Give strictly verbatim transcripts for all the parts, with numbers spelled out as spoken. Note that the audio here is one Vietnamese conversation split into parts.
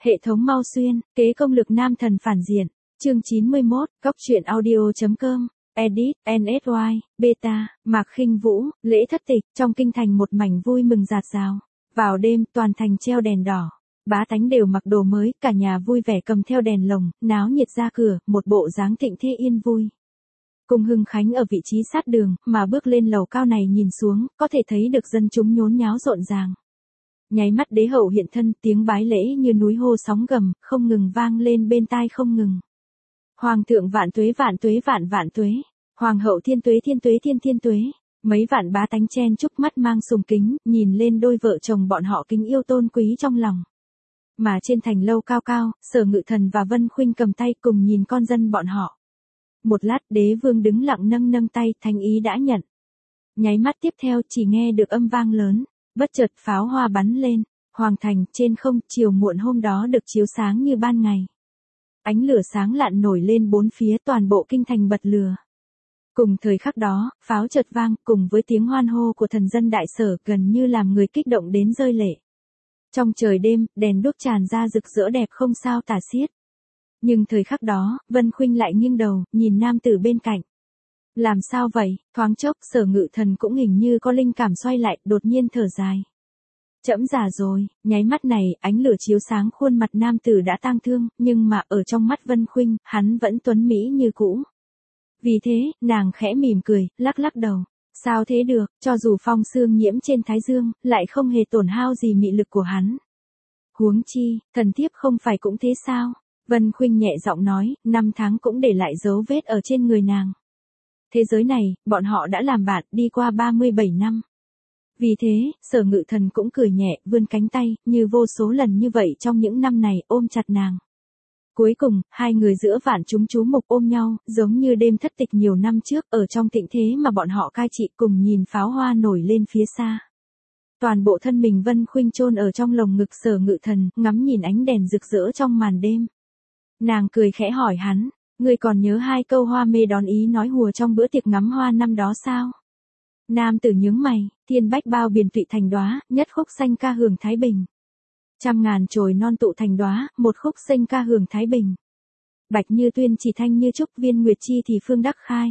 Hệ thống mau xuyên, kế công lực nam thần phản diện. Chương chín mươi mốt, Cóc truyện audio.com, edit, en ét i, beta, Mạc Khinh Vũ, lễ thất tịch, trong kinh thành một mảnh vui mừng rạt rào. Vào đêm, toàn thành treo đèn đỏ. Bá tánh đều mặc đồ mới, cả nhà vui vẻ cầm theo đèn lồng, náo nhiệt ra cửa, một bộ dáng thịnh thế yên vui. Cung Hưng Khánh ở vị trí sát đường, mà bước lên lầu cao này nhìn xuống, có thể thấy được dân chúng nhốn nháo rộn ràng. Nháy mắt đế hậu hiện thân, tiếng bái lễ như núi hô sóng gầm, không ngừng vang lên bên tai không ngừng. Hoàng thượng vạn tuế vạn tuế vạn vạn tuế, hoàng hậu thiên tuế thiên tuế thiên thiên tuế. Mấy vạn bá tánh chen chúc mắt mang sùng kính, nhìn lên đôi vợ chồng bọn họ kính yêu tôn quý trong lòng. Mà trên thành lâu cao cao, Sở Ngự Thần và Vân Khuynh cầm tay cùng nhìn con dân bọn họ. Một lát đế vương đứng lặng nâng nâng tay, thánh ý đã nhận. Nháy mắt tiếp theo chỉ nghe được âm vang lớn, bất chợt pháo hoa bắn lên, hoàng thành trên không chiều muộn hôm đó được chiếu sáng như ban ngày. Ánh lửa sáng lạn nổi lên bốn phía, toàn bộ kinh thành bật lửa. Cùng thời khắc đó, pháo chợt vang cùng với tiếng hoan hô của thần dân đại Sở gần như làm người kích động đến rơi lệ. Trong trời đêm, đèn đuốc tràn ra rực rỡ đẹp không sao tả xiết. Nhưng thời khắc đó, Vân Khuynh lại nghiêng đầu, nhìn nam tử bên cạnh. Làm sao vậy? Thoáng chốc, Sở Ngự Thần cũng hình như có linh cảm xoay lại, đột nhiên thở dài. Trẫm già rồi. Nháy mắt này, ánh lửa chiếu sáng khuôn mặt nam tử đã tang thương, nhưng mà ở trong mắt Vân Khuynh, hắn vẫn tuấn mỹ như cũ. Vì thế, nàng khẽ mỉm cười, lắc lắc đầu. Sao thế được, cho dù phong xương nhiễm trên thái dương, lại không hề tổn hao gì mị lực của hắn. Huống chi, thần thiếp không phải cũng thế sao? Vân Khuynh nhẹ giọng nói, năm tháng cũng để lại dấu vết ở trên người nàng. Thế giới này, bọn họ đã làm bạn đi qua ba mươi bảy năm. Vì thế, Sở Ngự Thần cũng cười nhẹ, vươn cánh tay, như vô số lần như vậy trong những năm này, ôm chặt nàng. Cuối cùng, hai người giữa vạn chúng chú mục ôm nhau, giống như đêm thất tịch nhiều năm trước, ở trong tịnh thế mà bọn họ cai trị cùng nhìn pháo hoa nổi lên phía xa. Toàn bộ thân mình Vân Khuynh chôn ở trong lồng ngực Sở Ngự Thần, ngắm nhìn ánh đèn rực rỡ trong màn đêm. Nàng cười khẽ hỏi hắn, ngươi còn nhớ hai câu hoa mê đón ý nói hùa trong bữa tiệc ngắm hoa năm đó sao? Nam tử nhướng mày, thiên bách bao biển tụy thành đóa, nhất khúc xanh ca hưởng thái bình. Trăm ngàn chồi non tụ thành đóa, một khúc xanh ca hưởng thái bình. Bạch như tuyên chỉ thanh như trúc, viên nguyệt chi thì phương đắc khai.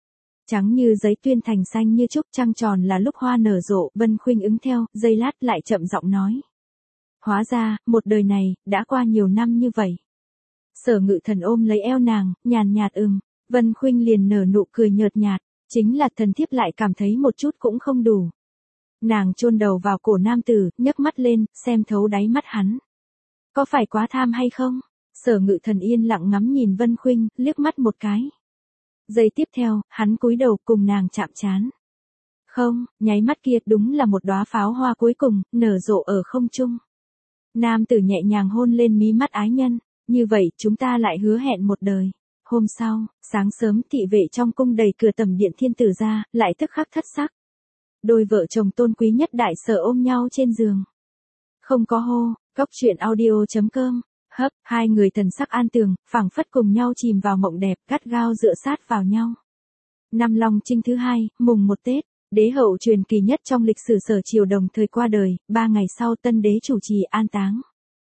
Trắng như giấy tuyên thành xanh như trúc, trăng tròn là lúc hoa nở rộ. Vân Khuynh ứng theo, giây lát lại chậm giọng nói. Hóa ra, một đời này, đã qua nhiều năm như vậy. Sở Ngự Thần ôm lấy eo nàng, nhàn nhạt ừm. Vân Khuynh liền nở nụ cười nhợt nhạt, chính là thần thiếp lại cảm thấy một chút cũng không đủ. Nàng chôn đầu vào cổ nam tử, nhấc mắt lên, xem thấu đáy mắt hắn. Có phải quá tham hay không? Sở Ngự Thần yên lặng ngắm nhìn Vân Khuynh, liếc mắt một cái. Giây tiếp theo, hắn cúi đầu cùng nàng chạm trán. Không, nháy mắt kia đúng là một đóa pháo hoa cuối cùng, nở rộ ở không trung. Nam tử nhẹ nhàng hôn lên mí mắt ái nhân, như vậy chúng ta lại hứa hẹn một đời. Hôm sau, sáng sớm thị vệ trong cung đẩy cửa tầm điện thiên tử ra, lại tức khắc thất sắc. Đôi vợ chồng tôn quý nhất đại Sở ôm nhau trên giường. Không có hô, Cóc truyện audio.com, hấp, hai người thần sắc an tường, phảng phất cùng nhau chìm vào mộng đẹp, gắt gao dựa sát vào nhau. Năm Long Chinh thứ hai, mùng một Tết, đế hậu truyền kỳ nhất trong lịch sử Sở triều đồng thời qua đời, ba ngày sau tân đế chủ trì an táng.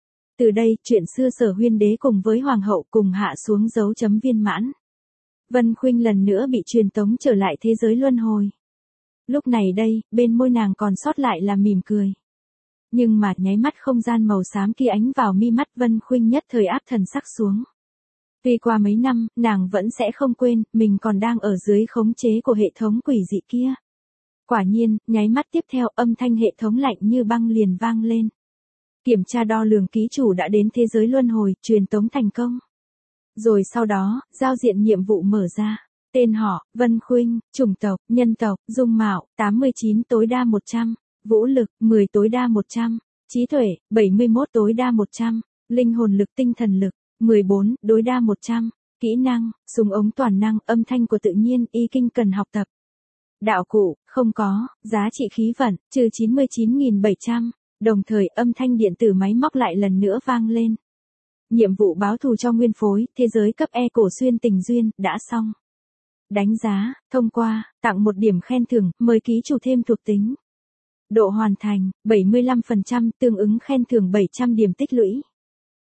Từ đây, chuyện xưa Sở Huyên đế cùng với hoàng hậu cùng hạ xuống dấu chấm viên mãn. Vân Khuynh lần nữa bị truyền tống trở lại thế giới luân hồi. Lúc này đây, bên môi nàng còn sót lại là mỉm cười. Nhưng mà nháy mắt không gian màu xám kia ánh vào mi mắt Vân Khuynh nhất thời áp thần sắc xuống. Tuy qua mấy năm, nàng vẫn sẽ không quên, mình còn đang ở dưới khống chế của hệ thống quỷ dị kia. Quả nhiên, nháy mắt tiếp theo âm thanh hệ thống lạnh như băng liền vang lên. Kiểm tra đo lường ký chủ đã đến thế giới luân hồi, truyền tống thành công. Rồi sau đó, giao diện nhiệm vụ mở ra. Tên họ, Vân Khuynh, chủng tộc, nhân tộc, dung mạo, tám mươi chín tối đa một trăm, vũ lực, mười tối đa một trăm, trí tuệ, bảy mươi mốt tối đa một trăm, linh hồn lực tinh thần lực, mười bốn tối đa một trăm, kỹ năng, súng ống toàn năng, âm thanh của tự nhiên, y kinh cần học tập. Đạo cụ, không có, giá trị khí vận, trừ chín mươi chín nghìn bảy trăm, đồng thời âm thanh điện tử máy móc lại lần nữa vang lên. Nhiệm vụ báo thù cho nguyên phối, thế giới cấp E cổ xuyên tình duyên, đã xong. Đánh giá, thông qua, tặng một điểm khen thưởng, mời ký chủ thêm thuộc tính. Độ hoàn thành, bảy mươi lăm phần trăm, tương ứng khen thưởng bảy trăm điểm tích lũy.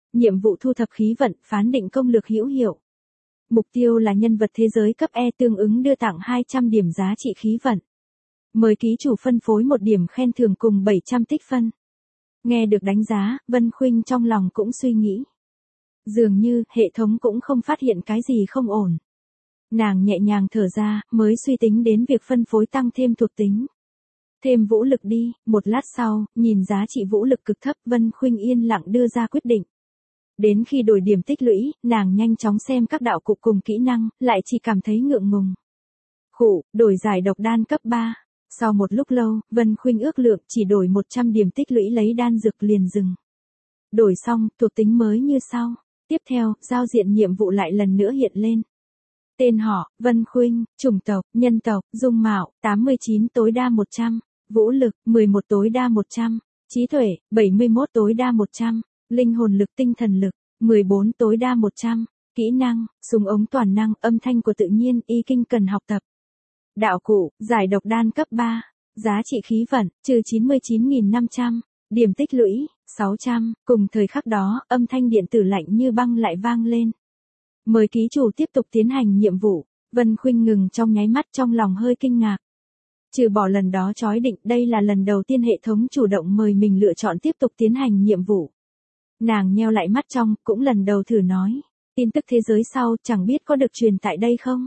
nhiệm vụ thu thập khí vận, phán định công lược hữu hiệu. Mục tiêu là nhân vật thế giới cấp E tương ứng đưa tặng hai trăm điểm giá trị khí vận. Mời ký chủ phân phối một điểm khen thưởng cùng bảy trăm tích phân. Nghe được đánh giá, Vân Khuynh trong lòng cũng suy nghĩ. Dường như, hệ thống cũng không phát hiện cái gì không ổn. Nàng nhẹ nhàng thở ra, mới suy tính đến việc phân phối tăng thêm thuộc tính. Thêm vũ lực đi, một lát sau, nhìn giá trị vũ lực cực thấp, Vân Khuynh yên lặng đưa ra quyết định. Đến khi đổi điểm tích lũy, nàng nhanh chóng xem các đạo cụ cùng kỹ năng, lại chỉ cảm thấy ngượng ngùng. Khụ, đổi giải độc đan cấp ba. Sau một lúc lâu, Vân Khuynh ước lượng chỉ đổi một trăm điểm tích lũy lấy đan dược liền dừng. Đổi xong, thuộc tính mới như sau. Tiếp theo, giao diện nhiệm vụ lại lần nữa hiện lên. Tên họ, Vân Khuynh, chủng tộc, nhân tộc, dung mạo, tám mươi chín tối đa một trăm, vũ lực, mười một tối đa một trăm, trí tuệ, bảy mươi mốt tối đa một trăm, linh hồn lực tinh thần lực, mười bốn tối đa một trăm, kỹ năng, súng ống toàn năng, âm thanh của tự nhiên, y kinh cần học tập. Đạo cụ, giải độc đan cấp ba, giá trị khí vận, trừ chín mươi chín nghìn năm trăm, điểm tích lũy, sáu trăm, cùng thời khắc đó, âm thanh điện tử lạnh như băng lại vang lên. Mời ký chủ tiếp tục tiến hành nhiệm vụ. Vân Khuynh ngừng trong nháy mắt, trong lòng hơi kinh ngạc. Trừ bỏ lần đó chói định, đây là lần đầu tiên hệ thống chủ động mời mình lựa chọn tiếp tục tiến hành nhiệm vụ. Nàng nheo lại mắt trong, cũng lần đầu thử nói. Tin tức thế giới sau, chẳng biết có được truyền tại đây không?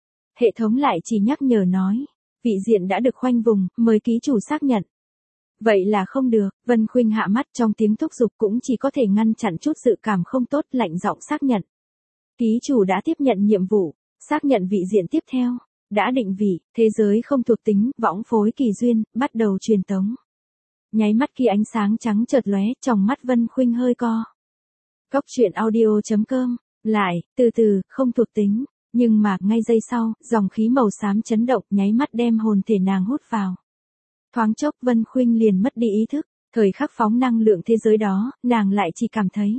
Hệ thống lại chỉ nhắc nhở nói. Vị diện đã được khoanh vùng, mời ký chủ xác nhận. Vậy là không được, Vân Khuynh hạ mắt, trong tiếng thúc giục cũng chỉ có thể ngăn chặn chút dự cảm không tốt, lạnh giọng xác nhận. Ký chủ đã tiếp nhận nhiệm vụ, xác nhận vị diện tiếp theo, đã định vị, thế giới không thuộc tính, võng phối kỳ duyên, bắt đầu truyền tống. Nháy mắt khi ánh sáng trắng chợt lóe, trong mắt Vân Khuynh hơi co. Cốc truyện audio chấm com, lại, từ từ, không thuộc tính, nhưng mà, ngay giây sau, dòng khí màu xám chấn động, nháy mắt đem hồn thể nàng hút vào. Thoáng chốc Vân Khuynh liền mất đi ý thức, thời khắc phóng năng lượng thế giới đó, nàng lại chỉ cảm thấy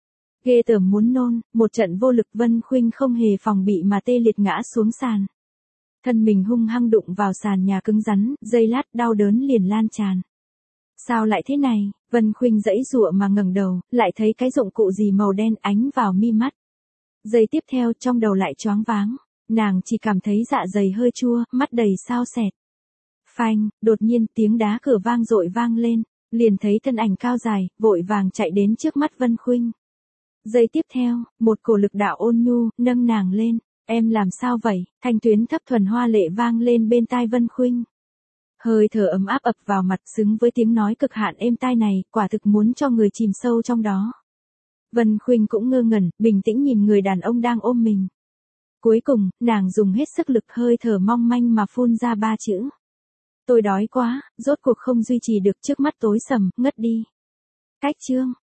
ghê tởm muốn nôn, một trận vô lực. Vân Khuynh không hề phòng bị mà tê liệt ngã xuống sàn. Thân mình hung hăng đụng vào sàn nhà cứng rắn, giây lát đau đớn liền lan tràn. Sao lại thế này? Vân Khuynh giãy giụa mà ngẩng đầu, lại thấy cái dụng cụ gì màu đen ánh vào mi mắt. Giây tiếp theo trong đầu lại choáng váng, nàng chỉ cảm thấy dạ dày hơi chua, mắt đầy sao sẹt. Phanh, đột nhiên tiếng đá cửa vang dội vang lên, liền thấy thân ảnh cao dài, vội vàng chạy đến trước mắt Vân Khuynh. Giây tiếp theo, một cổ lực đạo ôn nhu, nâng nàng lên. Em làm sao vậy? Thanh tuyến thấp thuần hoa lệ vang lên bên tai Vân Khuynh. Hơi thở ấm áp ập vào mặt, xứng với tiếng nói cực hạn êm tai này, quả thực muốn cho người chìm sâu trong đó. Vân Khuynh cũng ngơ ngẩn, bình tĩnh nhìn người đàn ông đang ôm mình. Cuối cùng, nàng dùng hết sức lực, hơi thở mong manh mà phun ra ba chữ. Tôi đói quá, rốt cuộc không duy trì được, trước mắt tối sầm, ngất đi. Cách chương.